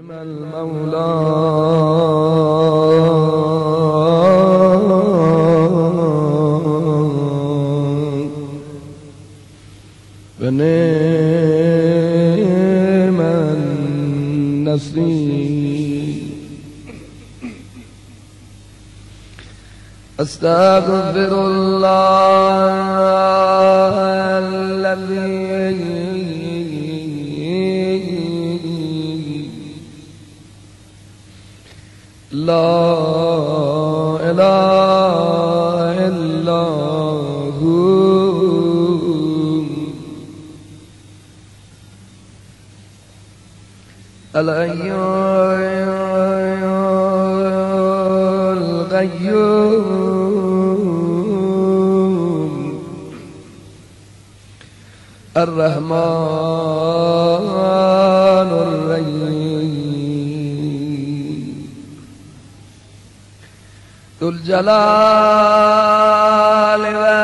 المولى ونعم النصير. أستغفر الله الذي لا إله إلا هو الحي القيوم الرحمن الرحيم ذو الجلال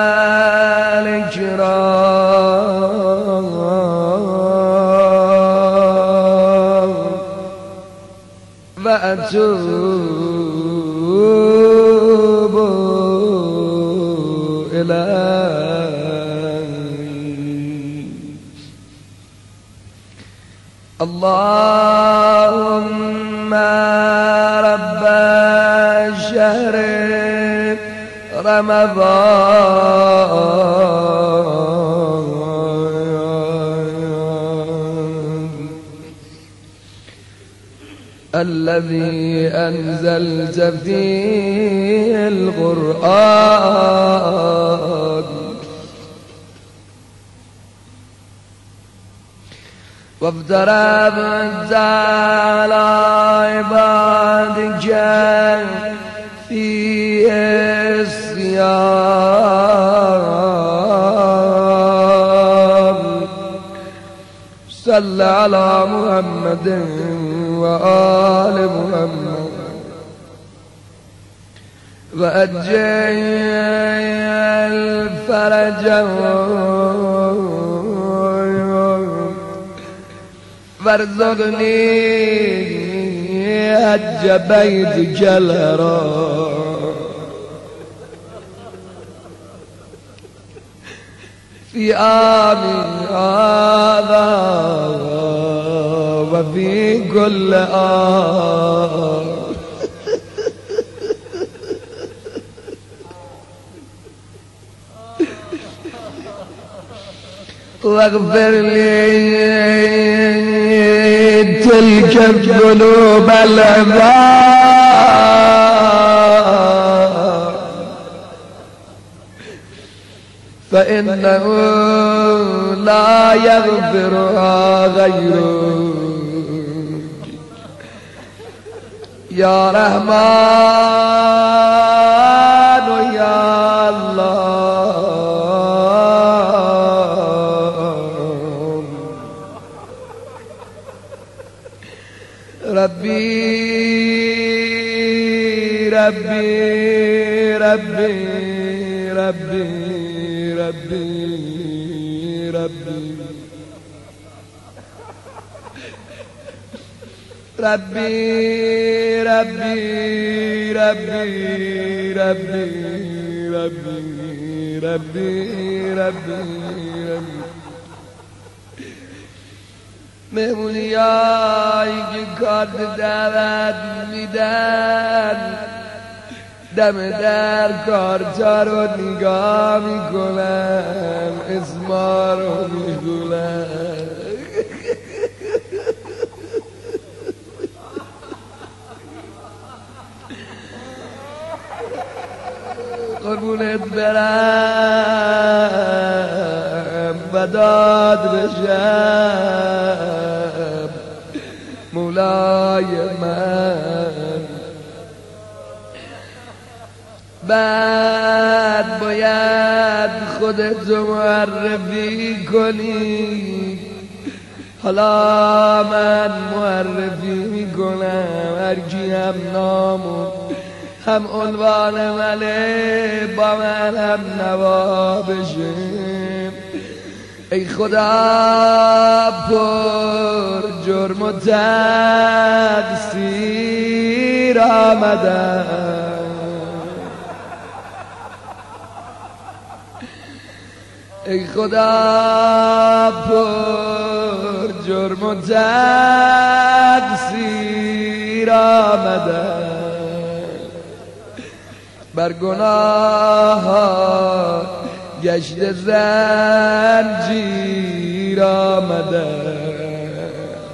والإكرام وأتوب إليه. اللهم رب شهر رمضان الذي أنزلت فيه القرآن وافترضت على عبادك فيه الصيام. صل على محمد وآل محمد وأجل الفرج وارزقني حج بيتك الحرام في عامي هذا وفي كل آن. واغفر لي تلك الذنوب العظام فإنه لا يغفرها غيرك يا رحمن يا الله. ربي ربي ربي ربي ربي ربي ربي ربي ربي ربي ربي ربي ربي مهمونیایی که کارت دعوت میدن دم در کارتا رو نگاه میکنن اسما رو میگونن. قربونت برم و داد بشم مولای من. بعد باید خودتو معرفی کنی. حالا من معرفی میکنم، هرکی هم نامو هم عنوان منه با من هم نوا بشه. ای خدا پر جرم و تقصیر آمدم، ای خدا پر جرم و تقصیر آمدم، بر گناه گشت زنجیر آمدم،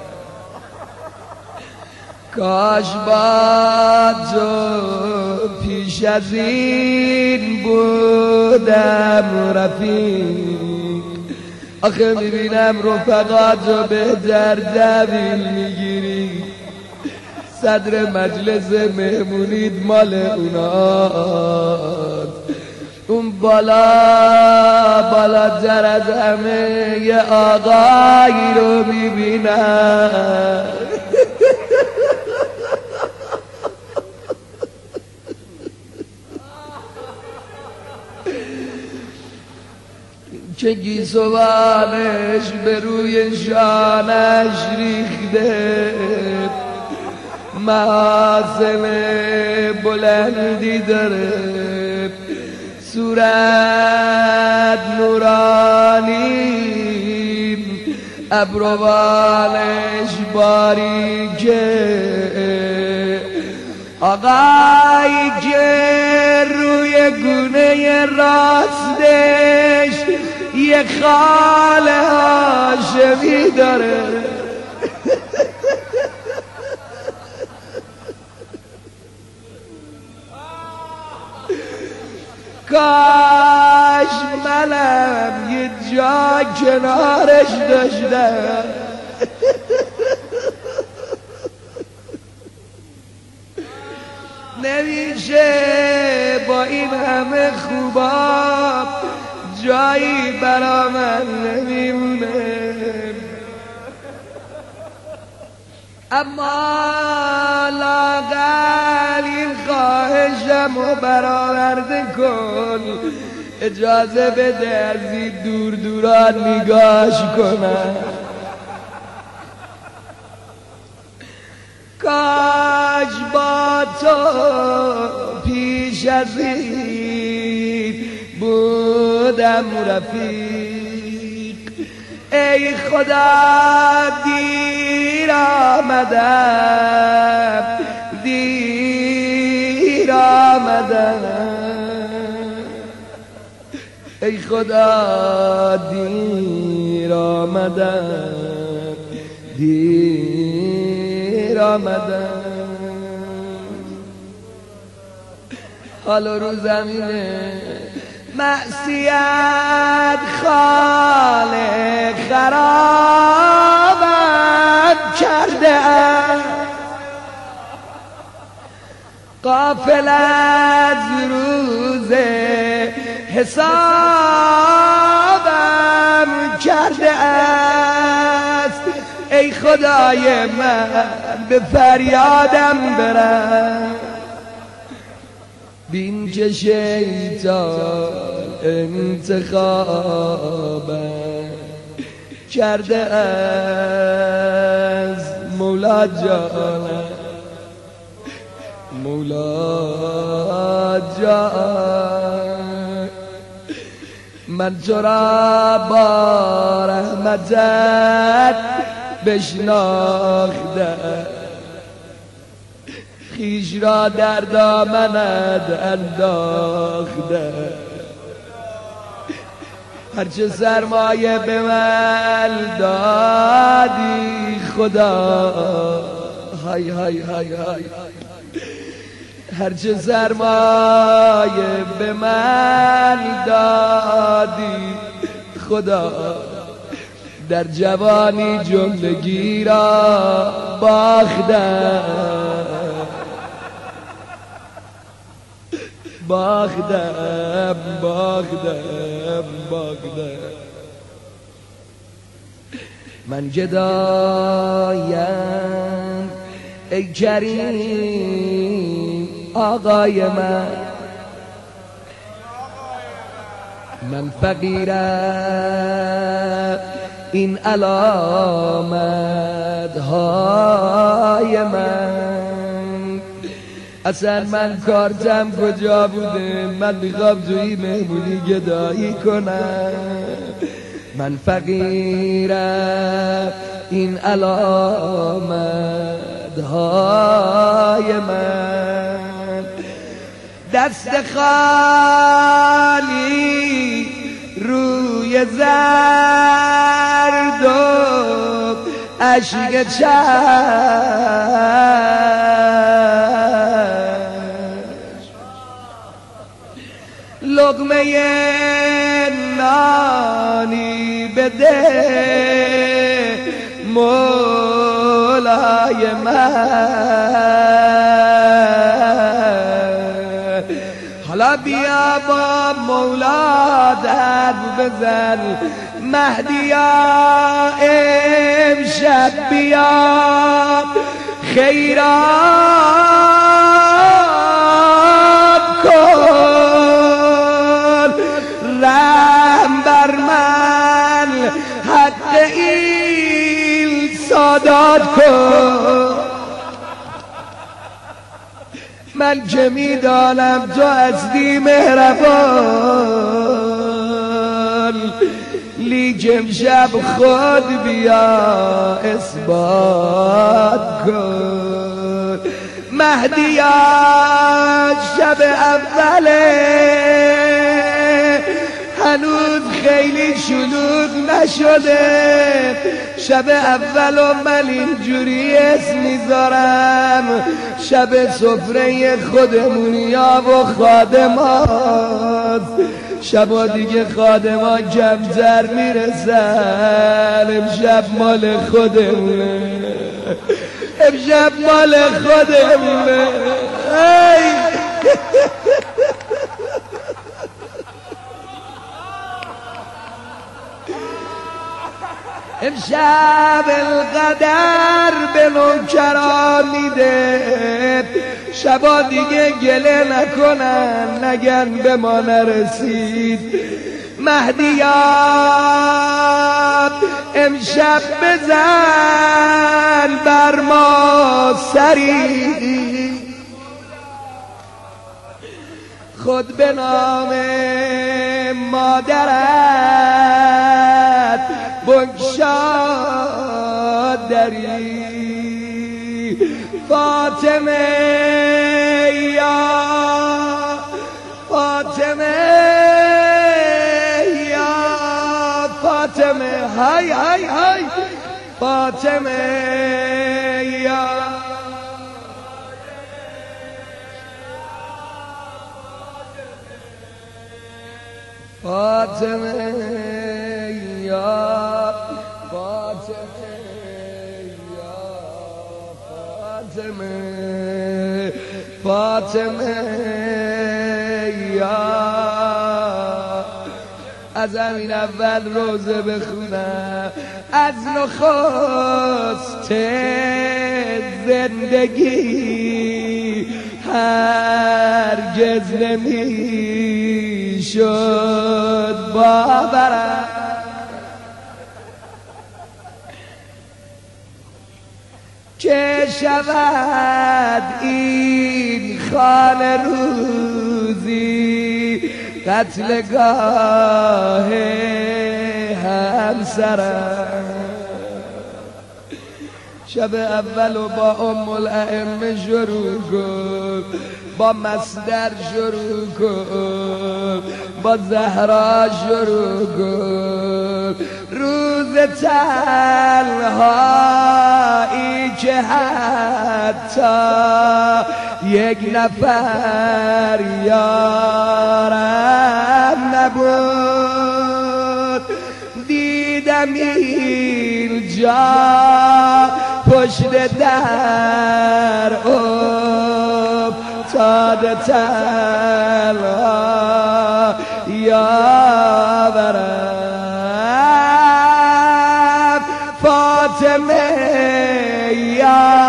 کاش با تو پیش از این بودم رفیق. آخه میبینم رفقاتو بهتر دبیل میگیری، صدر مجلس مهمونید مال اوناست، اون بالاتر از همه یه آقایی رو میبینم که گیسوانش به روی شانش ریخته، محاسن بلندی داره، صورت نورانی، ابروانش باریکه، آقایی که روی گونه راستش یه خال هاشمی داره، کاش منم یه جا کنارش داشتم نمیشه با این همه خوبا جایی برا من نمیمونه، اما لااقل این خواهشمو برآورده کن، اجازه بده از این دور دوران نگاش کنم. کاش با تو پیش از این بودم رفیق، ای خدا دیر آمدم، دیر آمدم، ای خدا دیر آمدم، دیر آمدم. حالا رو زمینه معصیت خالق خرابم کرده ام، غافل از روز حسابم کرده است، ای خدای من به فریادم برم، بین که شیطان انتخابم کرده از مولا جانم، مولا جان من تو را با رحمتت بشناختم، خویش را در دامنت انداختم، هرچه سرمایه به من دادی خدا، های های های های، هرچه سرمایه به من دادی خدا، در جوانی جملگی را باختم، باختم باختم باختم. من گدایم ای کریم آقای من، من فقیرم این علامت‌های من. اصلا من کارتم کجا بوده؟ من میخوام توی مهمونی گدایی کنم. من فقیرم این علامت‌های من. دست خالی روی زرد و اشک لقمه نانی بده مولای من. حالا بیا با مولا درد بزن مهدیا امشب بیا خیرات کن رحم بر من حق این سادات کن. من که میدانم تو هستی مهربان لیک امشب خود بیا اثبات کن. مهدیا شب اوله هنوز خیلی شلوغ نشده. شب اولو من اینجوری اسم میذارم شب سفره خودمونیا و خادمات. شبا دیگه خادما کمتر میرسن. امشب مال خودمونه، امشب مال خودمونه. امشب القدر به نوکران میده. شبا دیگه گله نکنن نگن به ما نرسید. مهدیا امشب بزن بر ما سری خود به نام مادرت بگشاد دری. فاطمه یا فاطمه یا فاطمه های های های فاطمه یا فاطمه یا فاطمه یا فاطمه فاطمه یا. از همین اول روزه بخونم از نخست زندگی هرگز نمی شد باورم که شود این خانه روزی قتلگاه همسرم. شب اول و با ام الائمه شروع کن، با مصدر شروع کن، با زهرا شروع کن. روز تنهایی که حتی یک نفر یارم نبود. دیدم اینجا پشت در افتاده تنها یاورم. فاطمه یا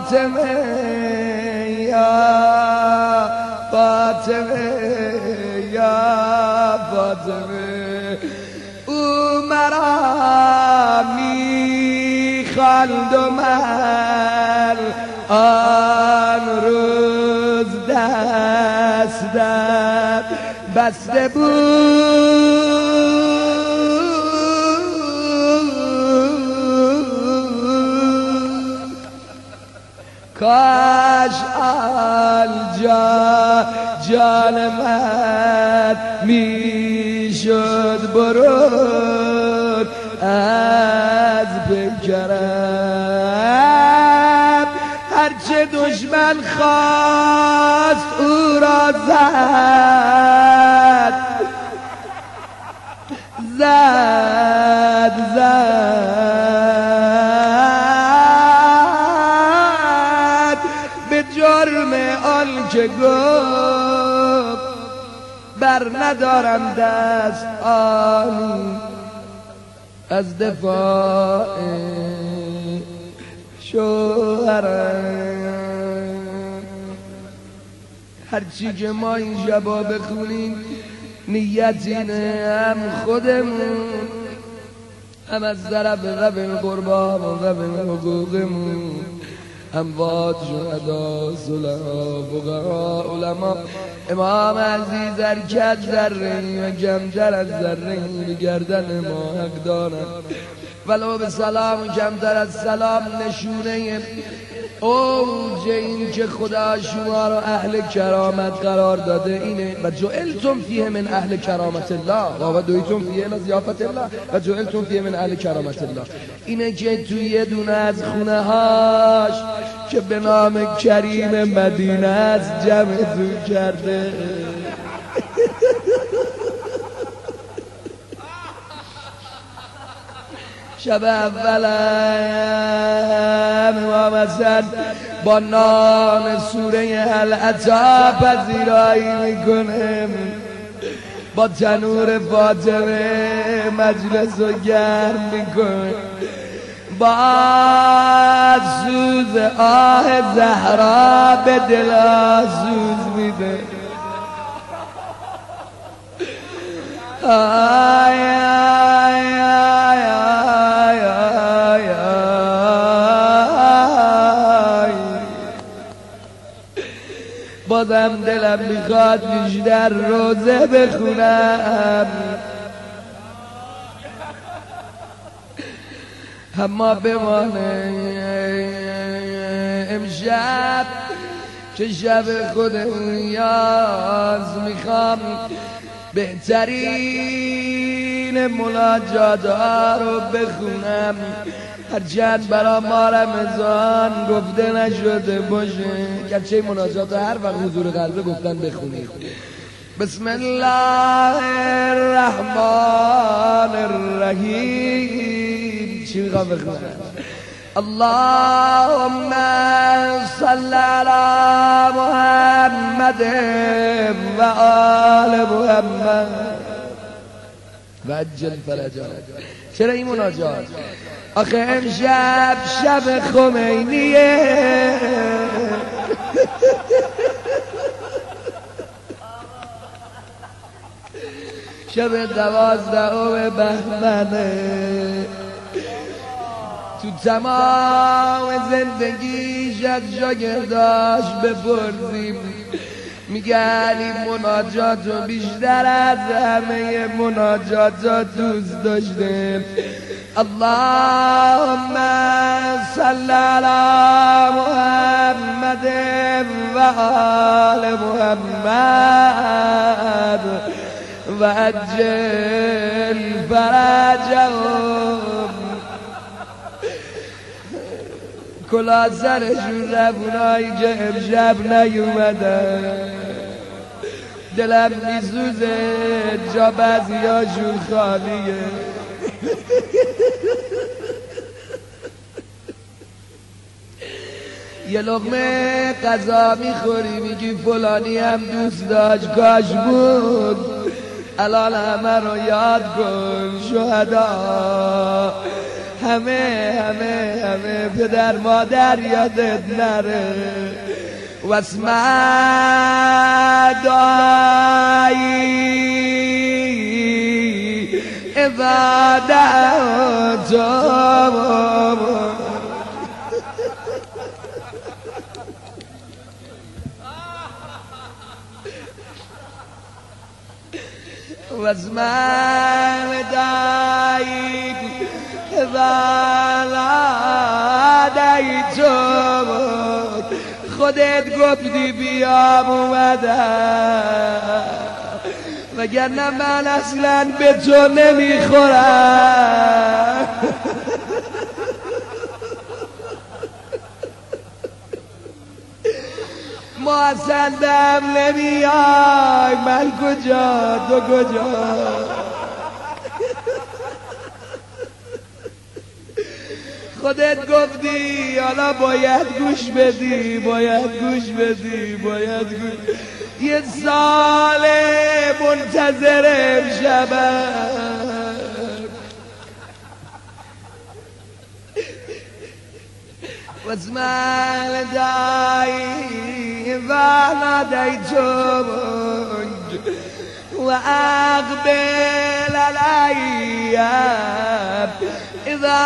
فاطمه یا فاطمه یا فاطمه او مرا می‌خواند و من آن روز دستم بسته بود کاش آنجا جان من میشد برون از پیکرم هرچه دشمن خواست او را زد به جرم آن که گفت بر ندارم دست آنی از دفاع شوهرم. هرچی که ما این شبا بخونیم نیت اینه هم خودمون هم از طرف ذوی القربا و ذوی حقوقمون اموات شهدا صلحا فقها علما امام عزیز حرکت ذره‌ای و کمتر از ذره‌ای به گردن ما حق دارند ولو به سلام و کمتر از سلام نشونه اوج این که خدا شما را اهل کرامت قرار داده اینه و جعلتم فیه من اهل کرامت الله و دویتم فیه من ضیافت الله و جعلتم فیه من اهل کرامت الله اینه که توی یه دونه از خونه هاش که به نام کریم مدینه است جمعتون کرده. شب اول امام حسن با نان سوره العطا پذیرایی میکنه با تنور فاطمه مجلس رو گرم میکنه با سوز آه زهرا به دلا سوز میده آی آی آی آی آی بازم دلم میخواد بیشتر روزه بخونم اما بمانه امشب که شب خود نیاز میخوام بهترین مناجات ها رو بخونم هرچند برا ما رمضان گفته نشده باشه گرچه مناجات هر وقت حضور قلبه گفتن بخونید. بسم الله الرحمن الرحیم چی میخوام بخونم؟ اللهم صل على محمد و آل محمد و عجل فرجا. چرا این مناجات؟ آخه امشب شب خمینیه شب 12 بهمنه تو تمام زندگیش از شاگرداش بپرسیم میگن این مناجات رو بیشتر از همه مناجات دوست داشته. اللهم صل علی محمد و آل محمد و عجل فرجهم. کلا سرشون رفونایی که امشب نیومدن دلم میسوزه جا بعضیاشون خالیه. یه لقمه غذا میخوری میگی فلانی هم دوست داشت کاش بود. الان همه رو یاد کن شهدا همه پدر مادر یادت نره و اسم دایی اذا دعوتم و اسم دایی اذا نادیتم خودت گفتی بیام اومدم وگرنه من اصلا به تو نمیخورم ما اصلا دم نمیای من کجا تو کجا خودت گفتی حالا باید گوش بدی یه سال منتظر امشبم و اسم دایی و نادیتم و اقبل علیم اذا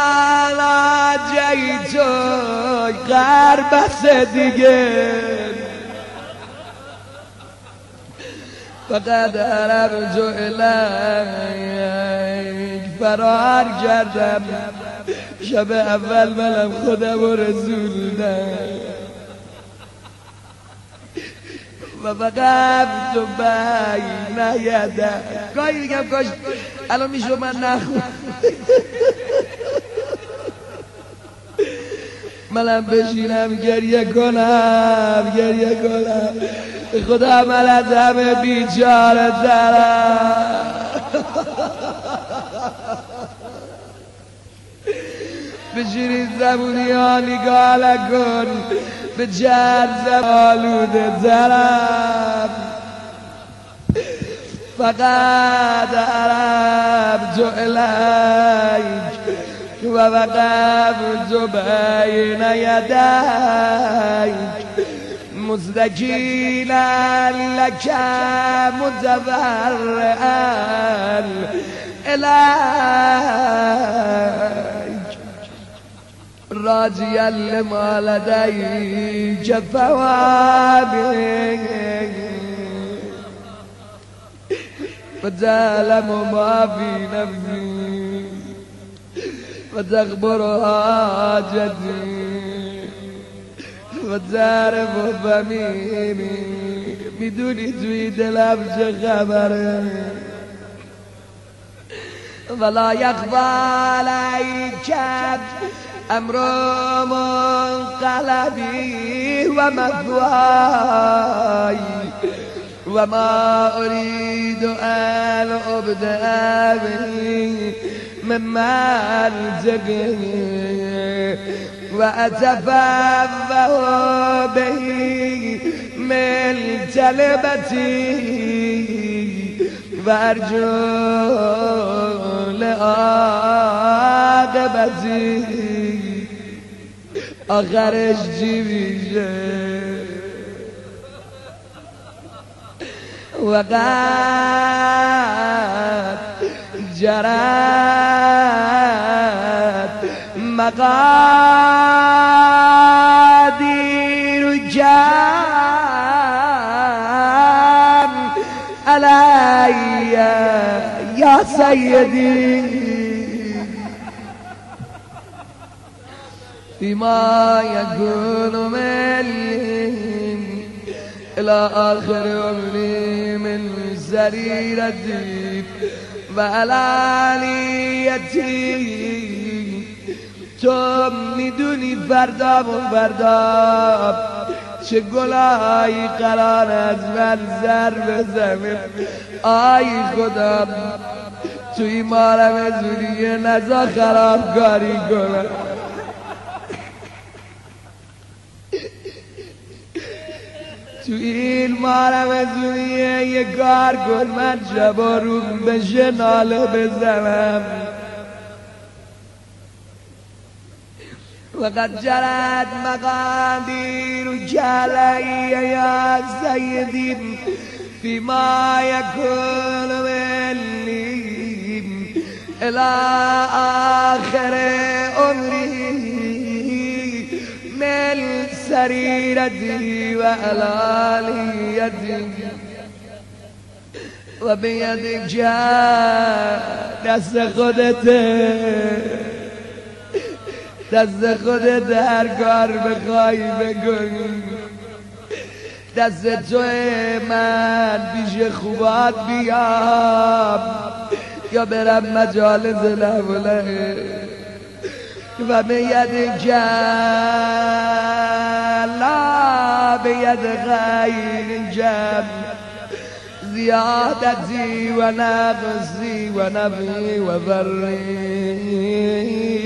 ناجیتم غر بس دیگه فقد عرفت الیک فرار کردم شب اول منم خودم و رسوندم و وقفت بین یدک گاهی میگم کاش الان میشه من نخونم منم بشینم گریه کنم خدا من از همه بیچاره ترم به شیرین زبونی ها نگاه نکن به جرزم آلوده ترم فقط عرفت الیک و وقفت بین یدیک مستکینا لک متضرعا الیک راجیا لما لدیک ثوابی فتعلم ما فی نفسی وتخبر حاجتي وتعرف ضميري بدون توی دلم چه خبره ولا يخفى عليك امر منقلبي ومثواي وما اريد ان ابدأ به من ملجئ وأتفوه به من تلبتي وأرجو لعاقبتي آخرش چی میشه وقد جرت مقادير جان علي يا سيدي فيما يكون مني إلى آخر عمري من سريرتي وعلانيتي تو میدونی فردا چه گلایی قرار از من سر بزنه آی خدا توی مارم زوریه نزا خراب کاری کنم تو این مارم زوریه یه کار کن من شبا روم بشه ناله بزنم وقد جرت مقادير علي يا سيدي فيما يكون مني إلى آخر عمري من سريرتي وعلانيتي وبيدك جاء دست خودت هر کار بخوای بکن دست توی من پیش خوبات بیام یا برم مجالس لوله و بید لا بید غیر جم زیادتی و نقصی و نفی و ضری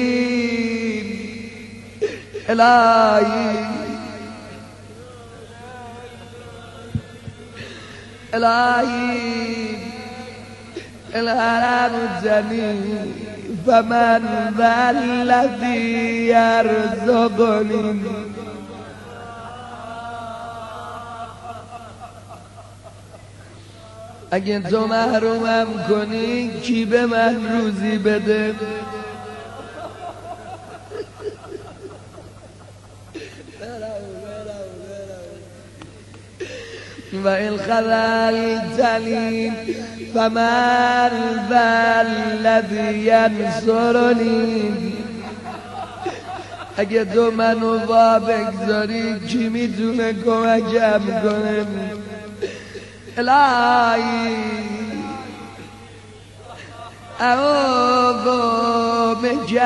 إلهي الهرم الجميل فمن ذا الذي يرزقني اگه تو محرومم کنی کی به من روزی بده و این خذلتنی فمن ذا الذی ینصرنی اگه تو منو وا بگذاری کی میتونه کمکم کنه الهی اعوذ بک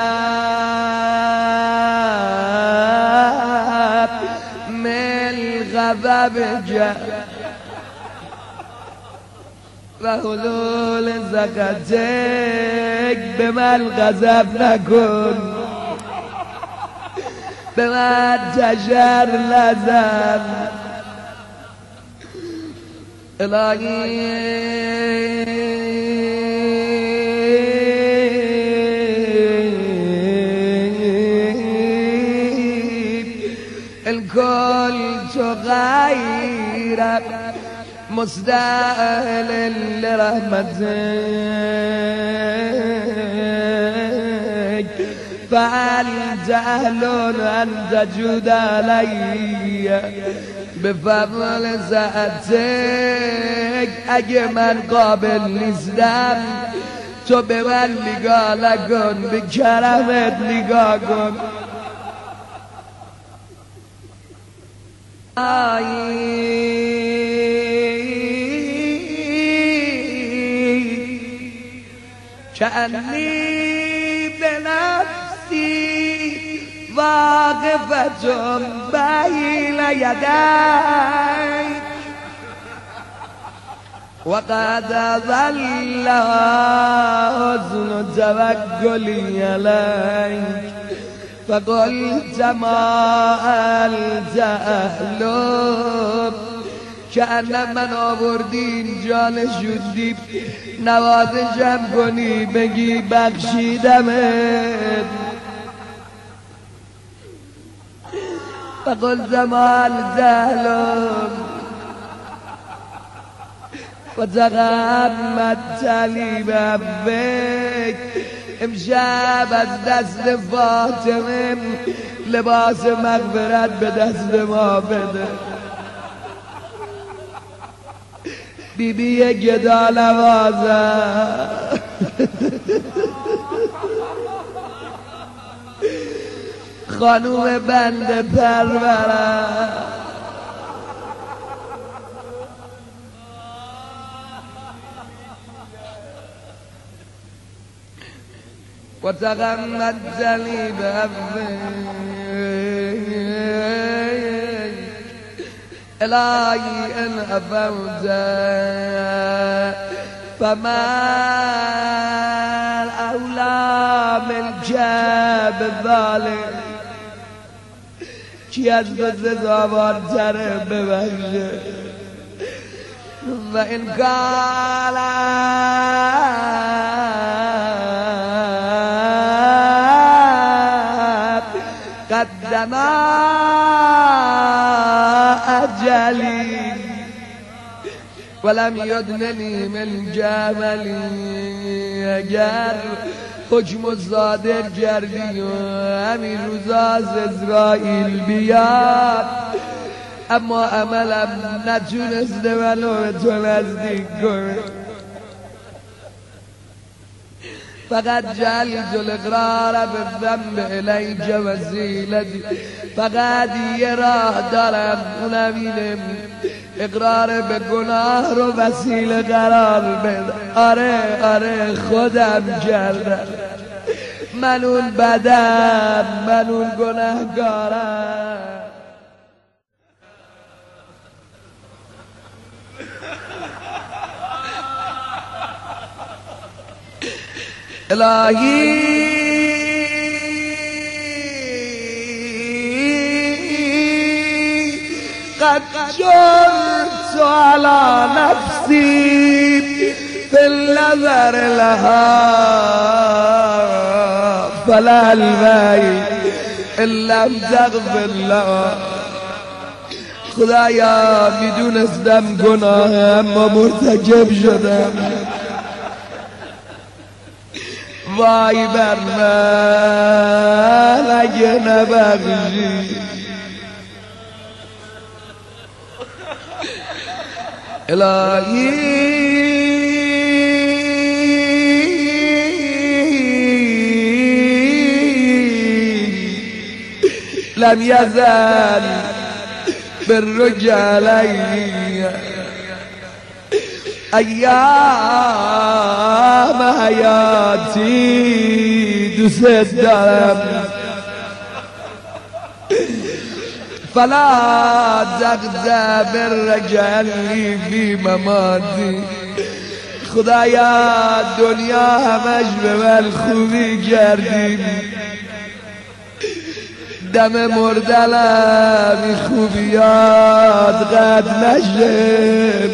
غضبك و حلول سخطك به من غضب نکن به من تشر نزن الكل تغير مستاهل لرحمتك فأنت أهل أن تجود علي بفضل ساعتك اگه من قابل نیستم تو به من نگاه نکن به کرمت نگاه کن كأني بنفسي واقفة بين يديك وقد ظل حسن توكلي عليك فقلت ما أنت أهله که من آوردی اینجا نشوندی نوازشم کنی بگی بخشیدمت فقلت ما أنت أهله وتغمدتني بحبك امشب از دست فاطمه لباس مغفرت به دست ما بده بیبی گدا نوازه خانوم بنده پروره و تغمدتنی بحبك الهی ان عفوت فمن اولی منک بذلک کی از تو سزاوارتره ببخشه و ان کان زمان اجلی ولم یدننی من جملی اگر حکم صادر کردی و همین روزا از اسرائیل بیاد اما عملم نتونسته منو به تو نزدیک کنه فقط جعلت الاقرار بالذنب الیک وسیلتی فقط یه راه دارم اونم اینه اقرار به گناه رو وسیله قرار بده آره خودم کردم من اون بدم من اون گناهگارم الهی قد جرت على نفسي في النظر لها فلا البي إن لم تغفر لها خدایا میدونستم گناه اما مرتکب شدم وای بر من اگه نبخشی الهی لم يزل بالرجال ایام حیاتی دوست دارم فلا تقذا بالرجال فی مماتی خدایا دنیا همش به من خوبی کردیم دم مردنم خوبیات قد نشه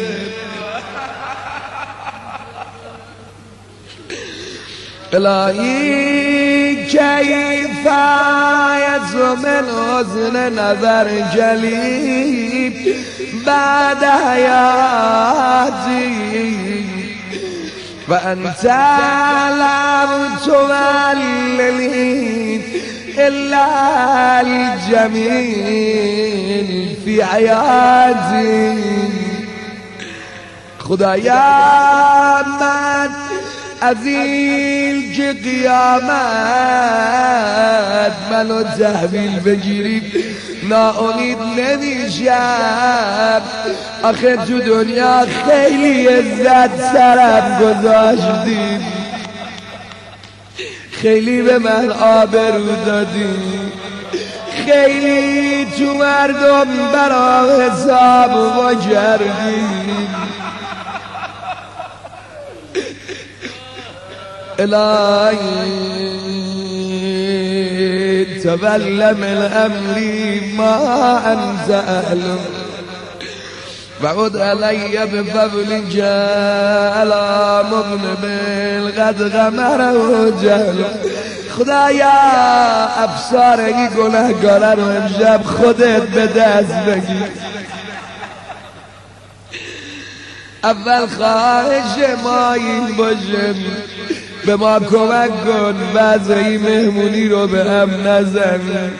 الهی کیف یزو من حسن نظر جلیب بعد حیاتی و انت لم تولنی الا الجمیل فی حیاتی خدایا من عزیل که قیامت منو تحویل بگیری ناامید نمیشم آخه تو دنیا خیلی عزت سرم گذاشتی خیلی به من آبرو دادی خیلی تو مردم برام حساب و کردی الهی تولى من امری ما انت اهله وعد علی بفضلك على مظلم قد غمره جهل خدایا ابصار این گناهگارا رو امشب خودت به دست بگیر اول خواهش ما این باشه به ما کمک کن وضع این مهمونی رو به هم نزن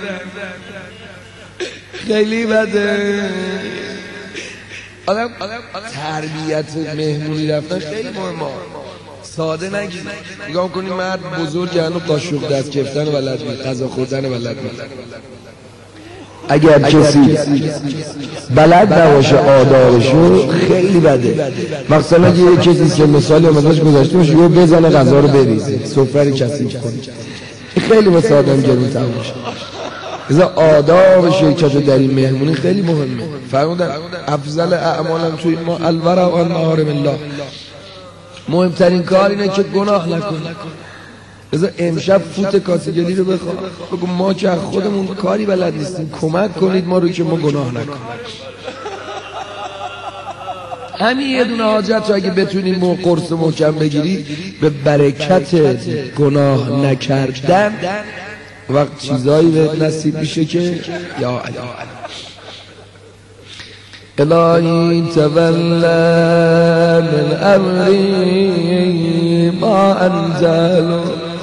خیلی بده آدم تربیت مهمونی رفتن خیلی مهمه ساده نگی نگاه کنی مرد بزرگ هنو قاشق دست گرفتن بلد نیست غذا خوردن بلد نیست اگر کسی بلد نباشه آدابشو خیلی بده مثلا یه کسی سه مثالی ازش گذاشته باشه یه بزنه غذا رو بریزه سفره کثیف کنه خیلی واسه آدم گرون‌تر میشه لذا آداب شرکت در این مهمونی خیلی مهمه فرمودن افضل اعمالم توی ما الورع و محارم الله مهمترین کار اینه که گناه نکنی لذا امشب فوت کاسگلی رو بخواه بگو ما که خودمون کاری بلد نیستیم کمک کنید ما رو که ما گناه نکنیم همین یه دونه حاجت رو اگه بتونیم قرص محکم بگیری به برکت گناه نکردن وقت چیزایی به نصیب میشه که یا الهی تولا من امری ما انزل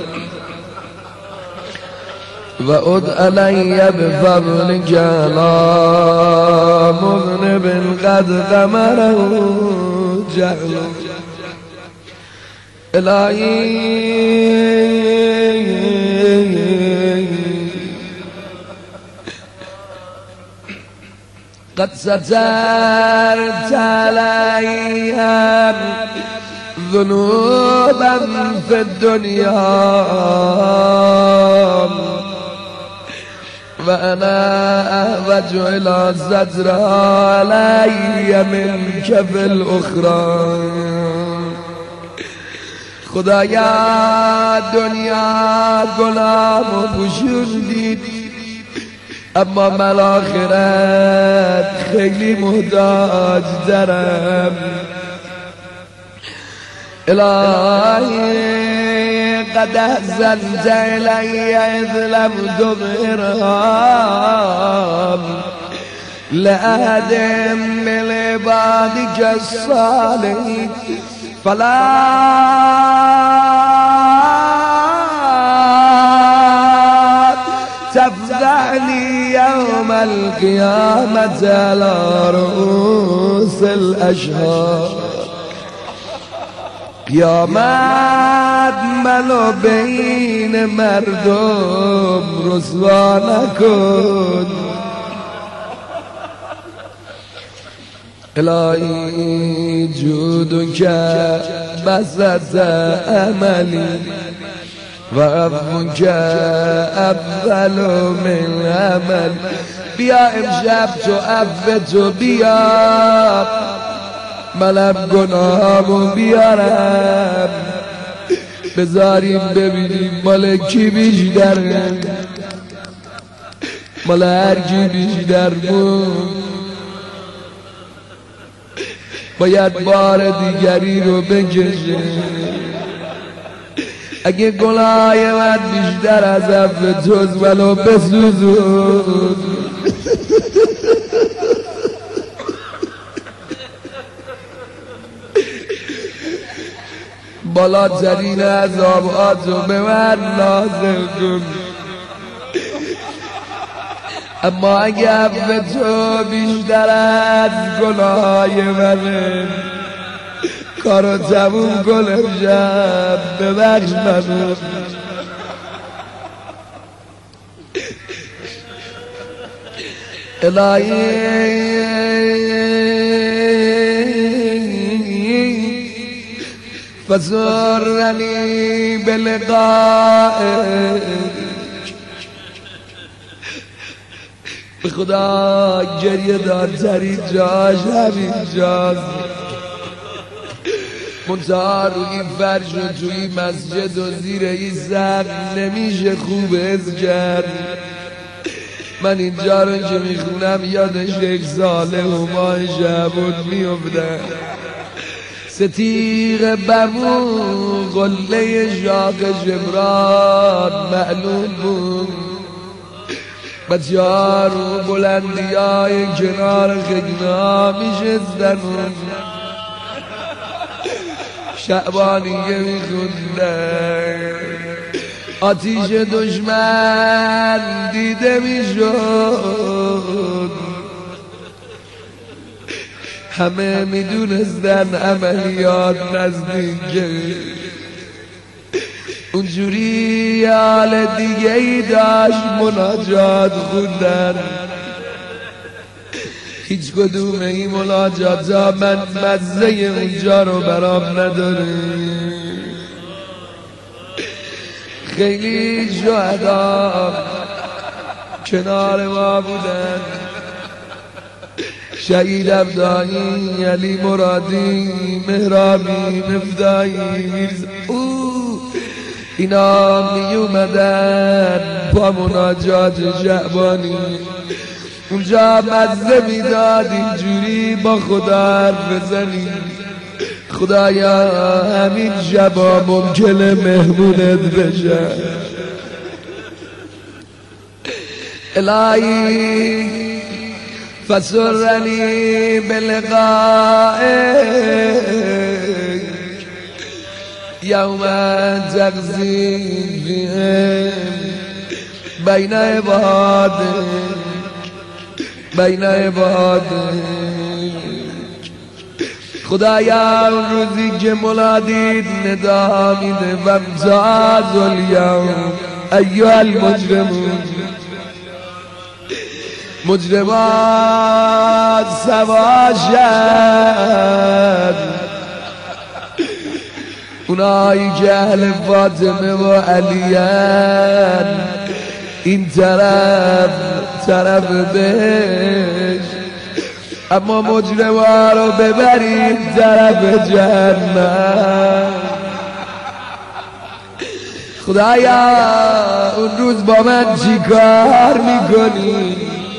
و اد علی بفضل جلا مذنب قد غمره جهل الهی قد سترت عليهم ذنوبا في الدنيا وأنا أهوج إلى ستر علي منك في الأخرى خدایا دنیا گناه پوشوندی اما من آخرت خیلی محتاج دارم الهی قد احسنت الی اذ لم تظهرهم لأحد من عبادك الصالحين فلا تفضحني يوم القيامة على رؤوس الأشهاد قیامت منو بین مردم رسوا نکن الهی جودک بسط عملی و عفوک افضل من عمل بیا امشب تو عفو تو بیا منم گناهامو بیارم بذاریم ببینیم مال کی بیشتره مال هر کی بیشتر بود باید بار دیگری رو بکشه اگه گناه من بیشتر از عفو توست ولو بسوزون بالاترین عذاباتو به من نازل کن اما اگه عفو تو بیشتر از گناهی منه کارو تموم کن امشب ببخش منو الهی فزرنی بلقائک به خدا گریه دارترین جاش همین جاست منتها روی این فرش و توی مسجد و زیر این سقف نمیشه خوب حس کرد من اینجا رو که میخونم یاد شیخ صالح و ماه شعبون میافتم ستیغ بمون قله شاخ جبران معلوم بود بچه ها رو بلندی های کنار خینا میشستن شعبانیه میخوندن آتیش دشمن دیده میشد همه میدونستن عملیات نزدیکه اونجوری حال دیگه ای داشت مناجات خوندن هیچ کدوم این مناجات ها من مزه اونجا رو برام نداره خیلی شهدا کنار ما بودن شهید ابداعی علی مرادی مهرابی مفدایی میرزا اینا می اومدن با مناجات شعبانی اونجا مزه میداد اینجوری با خدا حرف بزنی خدایا همین شبا ممکنه مهمونت بشن الهی فسرنی بلقائک یوم تقضی فیهم بین عبادک خدایا اون روزی که منادیت ندا میده وامتازوا الیوم ایها المجرمون مجرمات سوا شد اونایی که اهل فاطمه و علیان این طرف بهش اما مجرما رو ببرید طرف جهنم خدایا اون روز با من چی کار میکنی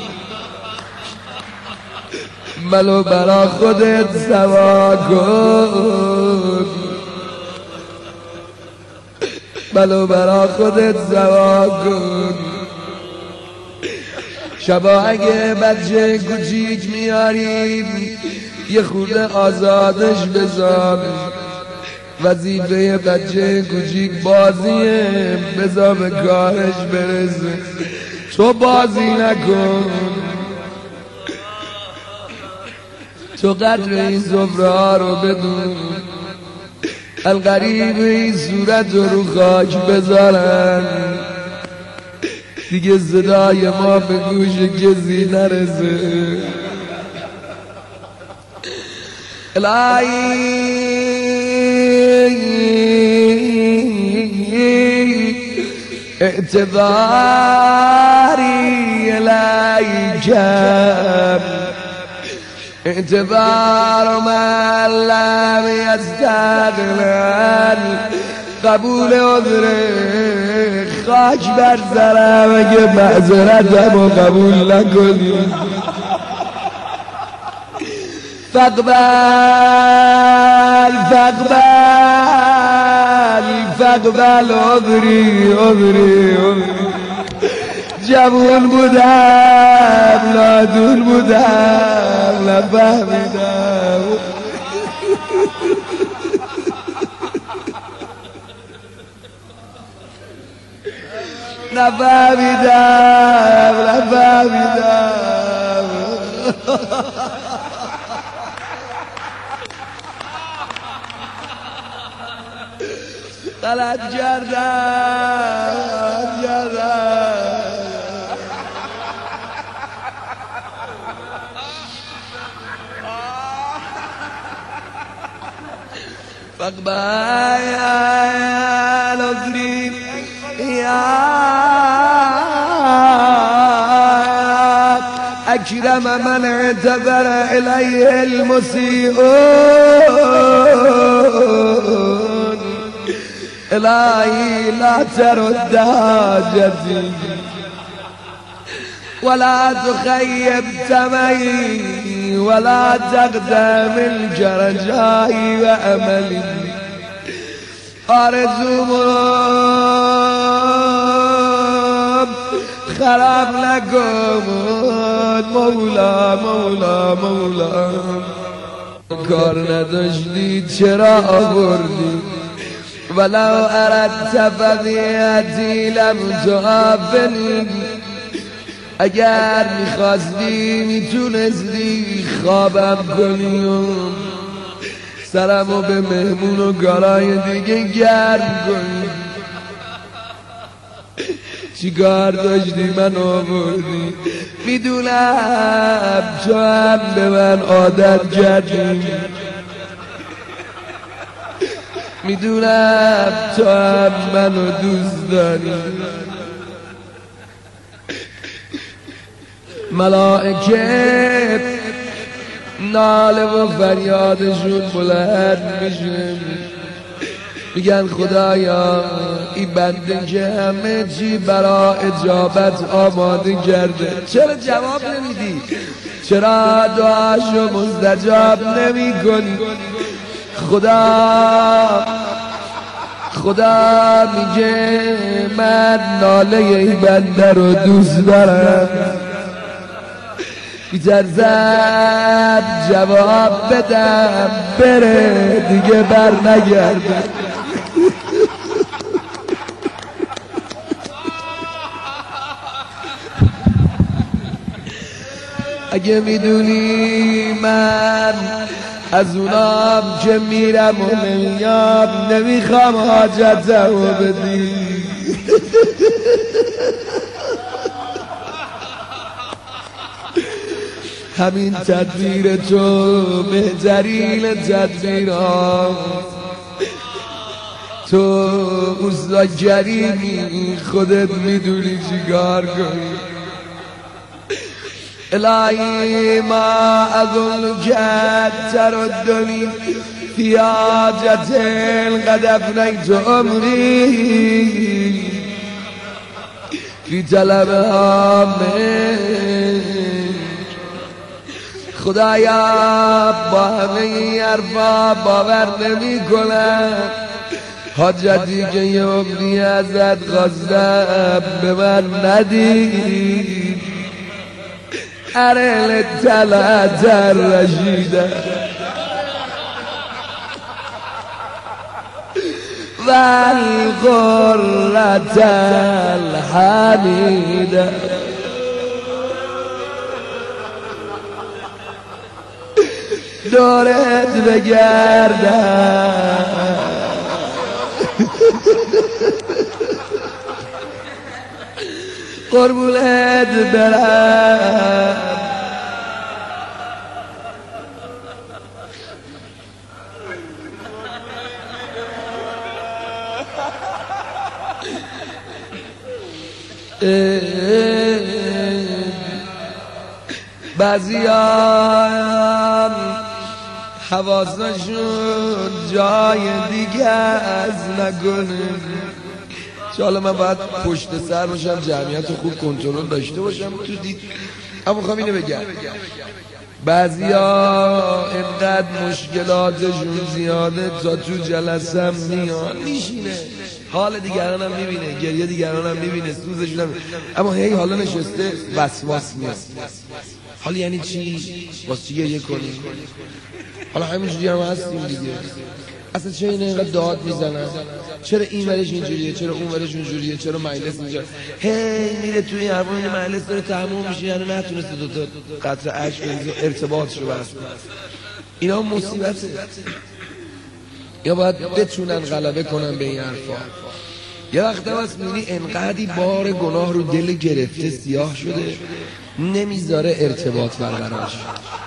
منو برا خودت سوا کن منو برا خودت سوا کن شبا اگه بچه کوچیک میاریم یه خورده آزادش بذار وظیفه بچه کوچیک بازیه بذار به کارش برسه تو بازی نکن تو قدر این سفره رو بدون الغریب این صورت رو خاک بذارن دیگه صدای ما به گوش کسی نرسه الهی اعتباری الیکم اعتبار من لم یستقبل قبول عذره خاک بر سرم اگه معذرتم رو قبول نکنی فقبل عذری جوون بودم نادون بودم نفهمیدم غلط کردم فقبل عذری یا اکرم من اعتبر الیه المسیئون الهی لا ترد حاجتی ولا تخيب تمي ولا تقدم الجرجاي وأملي آرزوم خراب لكم مولا مولا مولا کار نداشتی چرا آوردی ولو اردت فضیعتی لم تعافنی اگر میخواستی میتونستی خوابم کنی و سرمو به مهمون و کارای دیگه گرم کنی چی کار داشتی من آوردی میدونم تو هم به من عادت کردی میدونم تو هم منو دوست داری ملائکه ناله و فریادشون بلند میشه میگن خدایا این بنده که همه چی برای اجابت آماده کرده چرا جواب نمیدی؟ چرا دعاشو مستجاب نمی کنی؟ خدا میگه من ناله این بنده رو دوست دارم، میترسم جواب بدم بره دیگه بر نگرده. اگه میدونی من از اونام که میرم و نمیام نمیخوام حاجتمو بدی. همین تدبیر تو بهترین تدبیرام، تو اوستا کریمی خودت میدونی چیکار کنی. الهی ما اظنك تردني في حاجة قد أفنيت عمري في طلبها منك. خدایا با همه حرفا باور نمی‌کنم حاجتی که یه عمری ازت خواستم به من ندی. أرل التلات الرشيدة والغرة الحميدة دورت بگردم قربونت برم. بعضیان حواسشون جای دیگه از نکنه. حالا من باید پشت سر باشم، جمعیت رو خوب کنترل داشته باشم تو دید. اما میخوام اینو بگم بعضیا اینقدر مشکلاتشون زیاده تا تو جلسه میان میشینه حال دیگران هم میبینه، گریه دیگران هم میبینه، سوزشون هم، اما هی حالا نشسته وسواس میاد. حالا یعنی چی؟ واسه چی گریه کنی؟ حالا همینجوری هم هستیم دیگه. اصلا چرا این اینقدر داد میزنن؟ چرا این ورش اینجوریه؟ چرا اون ورش اونجوریه؟ چرا مجلس اینجا؟ هی میره توی همون مجلس داره تموم میشه، یعنی نتونسته دو تا قطره اشک ارتباطشو بس. اینا مصیبته. یا باید بتونن غلبه کنن به این حرفا. یه وقت هست میبینی انقدری بار گناه رو دل گرفته سیاه شده نمیذاره ارتباط برقرار شه.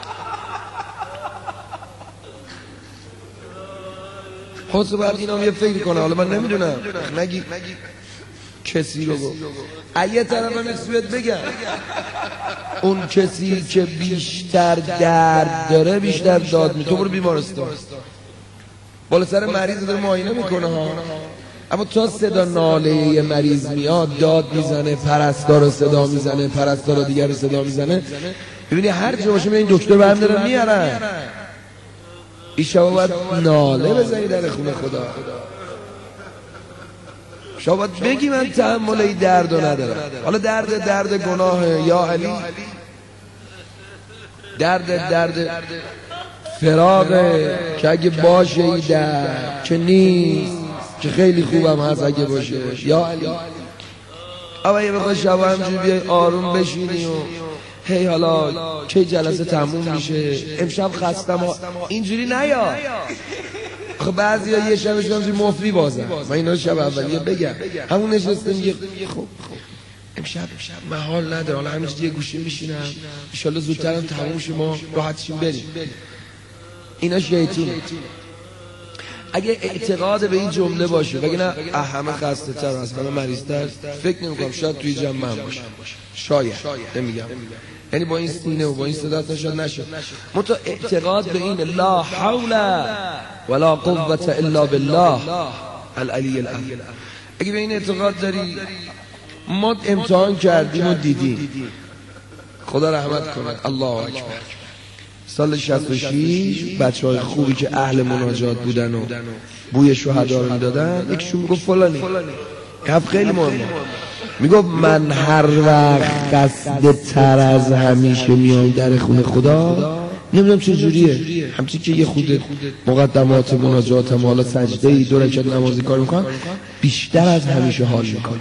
خودتو باید اینام یه فکر کنه. حالا من نمیدونم نگی کسی رو گفت اگه طرف هم سویت بگم اون کسی که بیشتر درد داره بیشتر داد تو برو بیمارستان بالا سر مریض داره معاینه میکنه ها. اما تا صدا ناله یه مریض میاد داد میزنه، پرستار رو صدا میزنه، پرستار دیگر رو صدا میزنه، ببینی هر جا باشه این دکتر برم داره میارن. این شما باید ناله بزنی در خونه خدا. شما باید بگی من تحمل این درد رو ندارم. حالا درد گناه یا علی، درد فراغه که اگه باشه این درد که نیست که خیلی خوبم هست اگه باشه یا علی. اما یه بخواه شبا همجور بیای آروم بشینی و هی حالا که جلسه تموم میشه امشب خستم اینجوری نیا. خب بعضی ها یه شبش همجوری مفری بازن. من اینا شب اولیه بگم همون نشسته میگه خب امشب محال نداره حالا همینجوری یه گوشه میشینم انشالله زودترم تموم شه ما راحت شیم بریم. اینا شیطونه. اگه اعتقاد به این جمله باشه بگه نه همه خسته تر هست همه مریض تر، فکر نمیکنم شاید توی جمع من باشه، شاید نمیگم، یعنی با این سینه و با این صدات نشد نشه. منتها اعتقاد به این لا حول ولا قوة الا بالله العلی الاعظم. اگه به این اعتقاد داری ما امتحان کردیم و دیدیم، خدا رحمت کنه، الله اکبر. سال 66 بچه‌های خوبی که اهل مناجات بودن و بوی شهدا رو میدادن، یکیشون میگفت فلانی حرف خیلی مهمه، میگفت من هر وقت قصد تر از همیشه میام در خونه خدا، نمیدونم چه جوریه، همچین که یه خود مقدمات مناجاتم حالا سجده ای 2 رکعت نمازی کار میکنم، بیشتر از همیشه حال میکنم.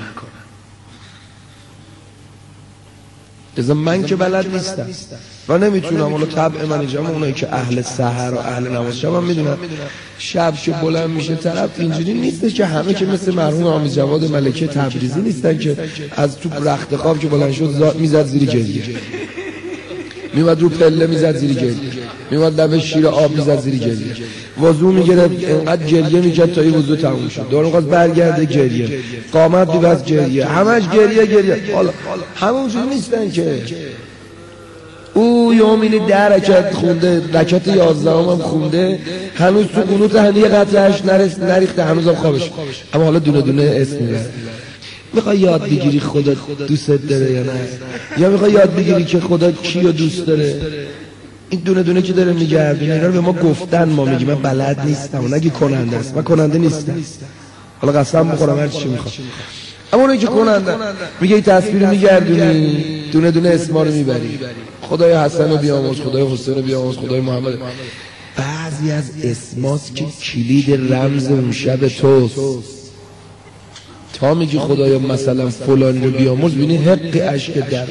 لذا من که بلد نیستم و نمیتونم، حالا طبع من جمع اونایی که اهل سحر و اهل نماز شب هم میدونن، شب که بلند میشه طرف اینجوری نیستش که همه که مثل مرحوم حامد جواد ملکه تبریزی نیستن که از تو رخت خواب که بلند شد میزد زیر گریه، میومد رو پله میزد زیر گریه، میومد لب شیر آب میزد زیر گریه، وضو میگرفت اینقدر گریه میکرد تا این وضو تموم شد، دور میخواست برگرده گریه، قامت دیگه گریه، همش گریه. حالا همه اونجوری نیستن که او یومینی 10 رکعت خونده، رکعت 11 هم خونده، هنوز تو قنوت هنوز یه قطرهش نریخته، هنوز هم خوابش، اما حالا دونه دونه اسم میبره. میخوای یاد بگیری خدا دوست داره یا نه، یا میخوای یاد بگیری که خدا کیو دوست داره؟ این دونه دونه که داره میگردونه اینا رو به ما گفتن، ما میگیم من بلد نیستم، اون نگی کننده است، من کننده نیستم، حالا قسم بخورم هر چی میخوام، اما اونایی که کننده میگه این تصویر میگردونی، دونه دونه اسما رو میبری، خدای حسن رو بیامرز، خدای حسین رو بیامرز، خدای محمد. بعضی از اسماست که کلید رمز اون شب توست، تا میگی خدایا مثلا فلان رو بیامرز، ببینی حق اشک در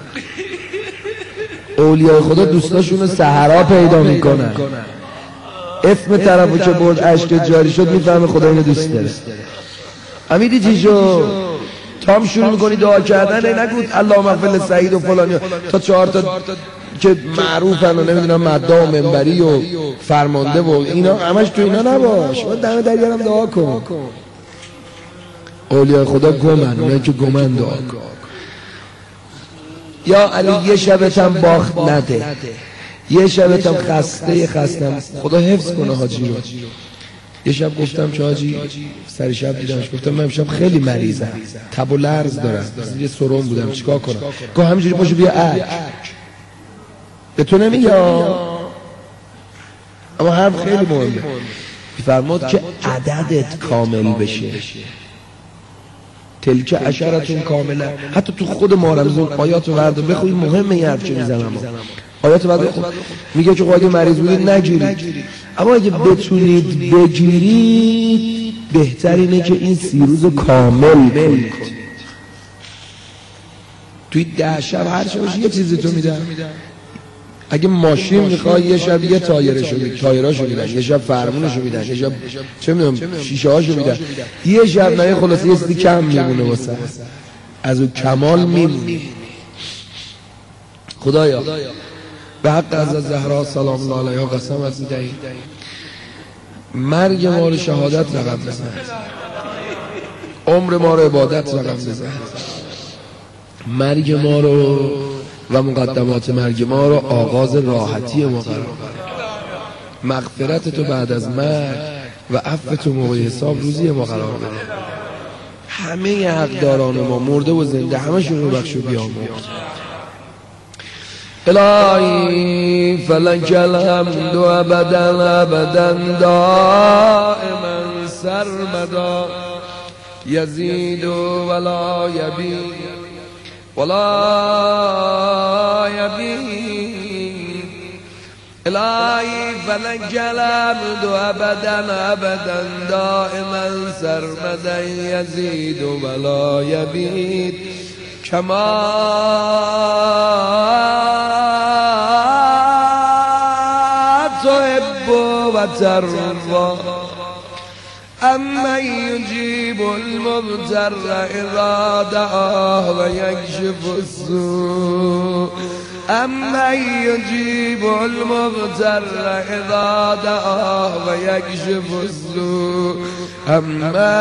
اولیای خدا دوستاشون رو سحرا پیدا میکنن، اسم طرفو که برد اشک جاری شد میفهمه خدا اینو دوست داره. امیدی چیشو تام شروع میکنی دعا کردن، نگو اللهم اغفر سعید و فلانی تا 4 تا که معروفن و نمیدونم مدعا و منبری و فرمانده و اینا، همش تو اینا نباش، من دم دریارم دعا کن. اولیای خدا گمن، اونایی که گمن دعا کن. یا علی یه شبتم باخت نده، یه شبتم خستم، خدا حفظ کنه حاجی رو. یه شب گفتم که حاجی سر شب دیدمش، گفتم من امشب خیلی مریضم، تب و لرز دارم، یه سرم بودم، چیکار کنم؟ گفت همینجوری پاشو بیا عک، به تو نمیگم اما حرف خیلی مهمه، فرمود که عددت کامل بشه، تلک عشرتون کامله. حتی تو خود ماه رمضان آیات رو ورد بخونید، مهمه این حرف چه میزنم، آیات بعد میگه که اگه مریض بودید نگیرید، اما اگه بتونید بگیرید بهتر اینه که این 30 روز کامل کنید. توی 10 شب هر شبش یه چیزی تو میدن. اگه ماشین میخوای یه شب یه تایراشو میدن، یه شب فرمونشو میدن، یه شب چه میدونم شیشه هاشو میدن، یه شب نه خلاصه یه چیزی کم میمونه واسه، از اون کمال میمونی. خدایا به حق حضرت زهرا سلام الله علیها قسمت میدهیم مرگ ما رو شهادت رقم بزن، عمر ما رو عبادت رقم بزن، مرگ ما رو و مقدمات مرگ ما رو آغاز راحتی ما قرار بده، مغفرت تو بعد از مرگ و عفو تو موقع حساب روزی ما قرار بده، همه حقداران ما مرده و زنده همشون رو بخش و بیامرز. الهی فلک الحمد ابدا دائما سرمدا، یزید ولا یبید ولا یبید. الهی فلک الحمد ابدا دائما سرمدا، یزید ولا یبید کما تحب و ترضى. اما یجیب المضطر اذا دعاه و یکشف السوء، اما یجیب المضطر اذا دعاه و یکشف السوء، اما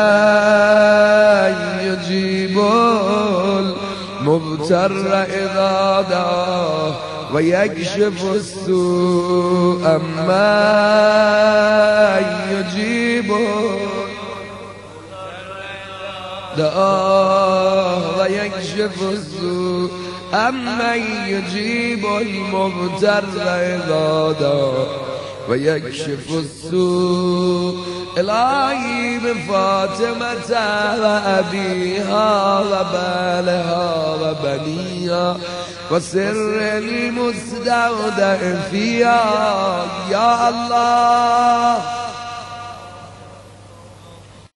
یجیب المضطر اذا دعاه و یکشف السوء، اما یجیب دعاه و یکشف السوء، أمن يجيب المضطر إذا دعاه ويكشف السوء إلهي بفاطمة وأبيها وبالها وبنيها وسر المستودع فيها يا الله